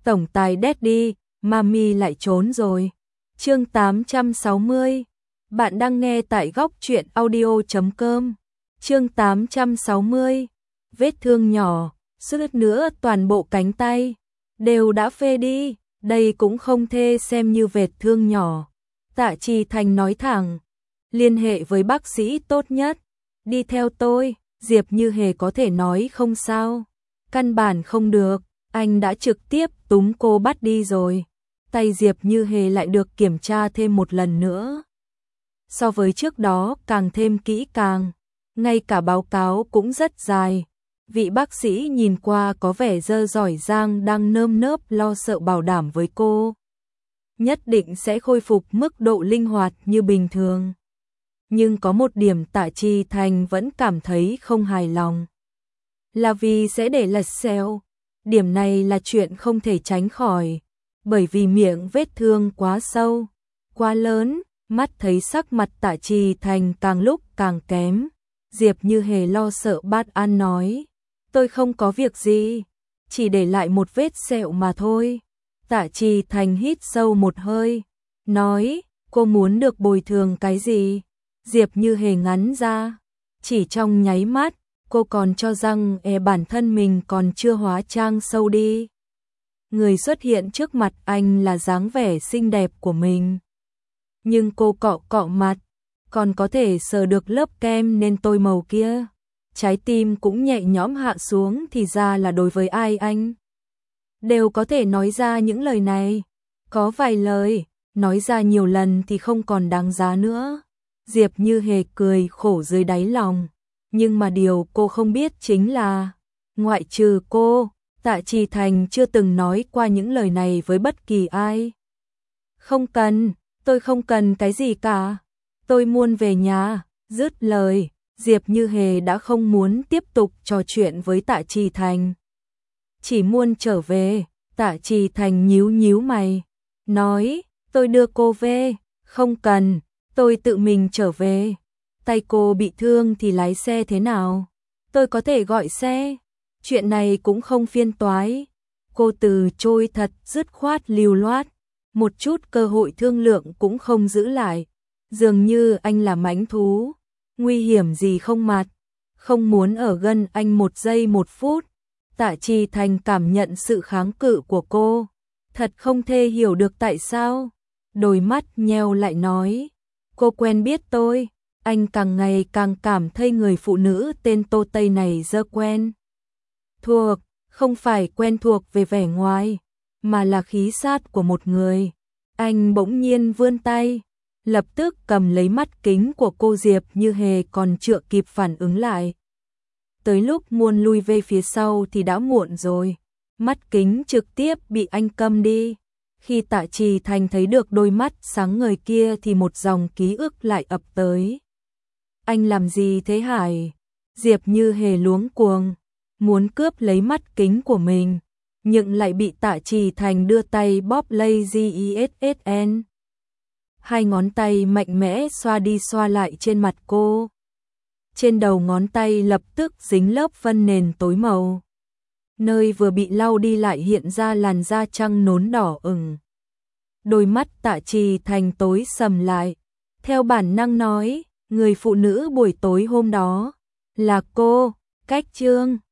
Tổng tài Daddy, Mami lại trốn rồi. Chương 860. Bạn đang nghe tại góc truyện audio.com. Chương 860. Vết thương nhỏ, suýt nữa toàn bộ cánh tay đều đã phê đi, đây cũng không thể xem như vết thương nhỏ. Tạ Trì Thành nói thẳng, liên hệ với bác sĩ tốt nhất, đi theo tôi. Diệp Như Hề có thể nói không sao, căn bản không được, anh đã trực tiếp túm cô bắt đi rồi. Tay Diệp Như Hề lại được kiểm tra thêm một lần nữa. So với trước đó càng thêm kỹ càng, ngay cả báo cáo cũng rất dài. Vị bác sĩ nhìn qua có vẻ dơ giỏi giang đang nơm nớp lo sợ bảo đảm với cô. Nhất định sẽ khôi phục mức độ linh hoạt như bình thường. Nhưng có một điểm Tạ Trì Thành vẫn cảm thấy không hài lòng. Là vì sẽ để lệch xẹo. Điểm này là chuyện không thể tránh khỏi. Bởi vì miệng vết thương quá sâu, quá lớn, mắt thấy sắc mặt Tạ Trì Thành càng lúc càng kém. Diệp Như Hề lo sợ bát an nói, tôi không có việc gì, chỉ để lại một vết sẹo mà thôi. Tạ Trì Thành hít sâu một hơi, nói, cô muốn được bồi thường cái gì? Diệp Như Hề ngắn ra, chỉ trong nháy mắt, cô còn cho rằng bản thân mình còn chưa hóa trang sâu đi. Người xuất hiện trước mặt anh là dáng vẻ xinh đẹp của mình. Nhưng cô cọ cọ mặt, còn có thể sờ được lớp kem nên tôi màu kia. Trái tim cũng nhẹ nhõm hạ xuống, thì ra là đối với ai anh đều có thể nói ra những lời này. Có vài lời, nói ra nhiều lần thì không còn đáng giá nữa. Diệp Như Hề cười khổ dưới đáy lòng. Nhưng mà điều cô không biết chính là, ngoại trừ cô, Tạ Trì Thành chưa từng nói qua những lời này với bất kỳ ai. Không cần, tôi không cần cái gì cả. Tôi muốn về nhà. Dứt lời, Diệp Như Hề đã không muốn tiếp tục trò chuyện với Tạ Trì Thành. Chỉ muốn trở về. Tạ Trì Thành nhíu nhíu mày, nói, tôi đưa cô về. Không cần, tôi tự mình trở về. Tay cô bị thương thì lái xe thế nào? Tôi có thể gọi xe. Chuyện này cũng không phiền toái. Cô từ chối thật dứt khoát lưu loát, một chút cơ hội thương lượng cũng không giữ lại. Dường như anh là mãnh thú, nguy hiểm gì không mặt, không muốn ở gần anh một giây một phút. Tạ Trì Thành cảm nhận sự kháng cự của cô, thật không thể hiểu được tại sao. Đôi mắt nheo lại nói, cô quen biết tôi. Anh càng ngày càng cảm thấy người phụ nữ tên Tô Tây này dơ quen thuộc, không phải quen thuộc về vẻ ngoài, mà là khí sát của một người. Anh bỗng nhiên vươn tay, lập tức cầm lấy mắt kính của cô. Diệp Như Hề còn chưa kịp phản ứng lại. Tới lúc muốn lui về phía sau thì đã muộn rồi. Mắt kính trực tiếp bị anh cầm đi. Khi Tạ Trì Thành thấy được đôi mắt sáng ngời kia thì một dòng ký ức lại ập tới. Anh làm gì thế Hải? Diệp Như Hề luống cuồng, muốn cướp lấy mắt kính của mình, nhưng lại bị Tạ Trì Thành đưa tay bóp lấy GISSN. Hai ngón tay mạnh mẽ xoa đi xoa lại trên mặt cô. Trên đầu ngón tay lập tức dính lớp phân nền tối màu. Nơi vừa bị lau đi lại hiện ra làn da trắng nốn đỏ ửng. Đôi mắt Tạ Trì Thành tối sầm lại, theo bản năng nói, người phụ nữ buổi tối hôm đó là cô. Cách Trương.